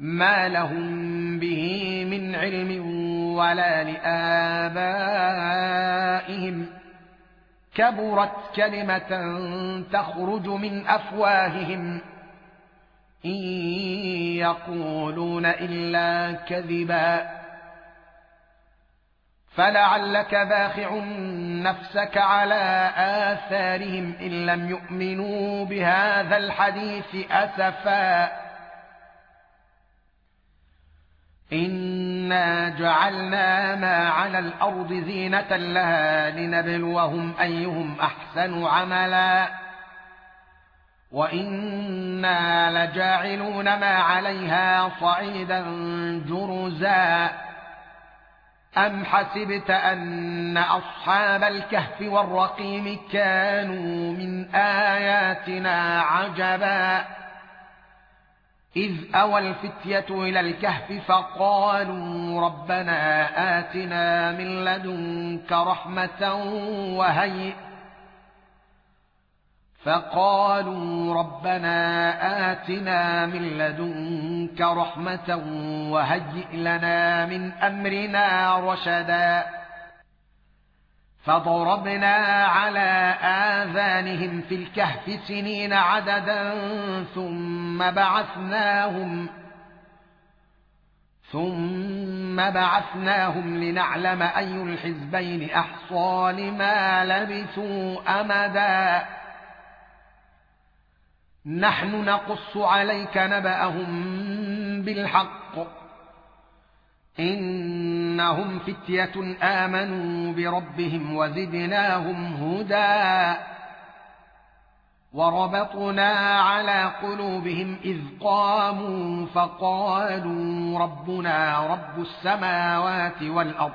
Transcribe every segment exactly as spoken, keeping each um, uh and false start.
ما لهم به من علم ولا لآبائهم كبرت كلمة تخرج من أفواههم إن يقولون إلا كذبا فلعلك باخع نفسك على آثارهم إن لم يؤمنوا بهذا الحديث أسفا إنا جعلنا ما على الأرض زينة لها لنبلوهم أيهم أحسن عملا وإنا لجاعلون ما عليها صعيدا جرزا أم حسبت أن أصحاب الكهف والرقيم كانوا من آياتنا عجبا إذ أوى الفتية إلى الكهف فقالوا ربنا آتنا من لدنك رحمة وهيئ فقالوا ربنا آتنا من لدنك رحمة وهيئ لنا من أمرنا رشدا فضربنا على آذانهم في الكهف سنين عددا ثم بعثناهم ثم بعثناهم لنعلم أي الحزبين أحصى لما لبثوا أمدا نحن نقص عليك نبأهم بالحق إنهم فتية آمنوا بربهم وزدناهم هدى وربطنا على قلوبهم إذ قاموا فقالوا ربنا رب السماوات والأرض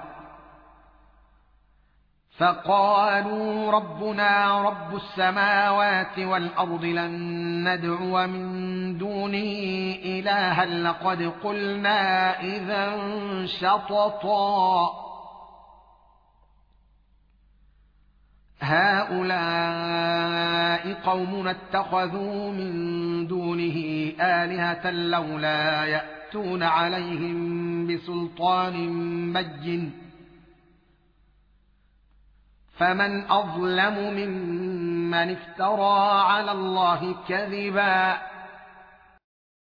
فقالوا ربنا رب السماوات والأرض لن ندعو من دونه إلها لقد قلنا إذا شططا هؤلاء قوم اتخذوا من دونه آلهة لولا يأتون عليهم بسلطان بين فمن أظلم ممن افترى على الله كذبا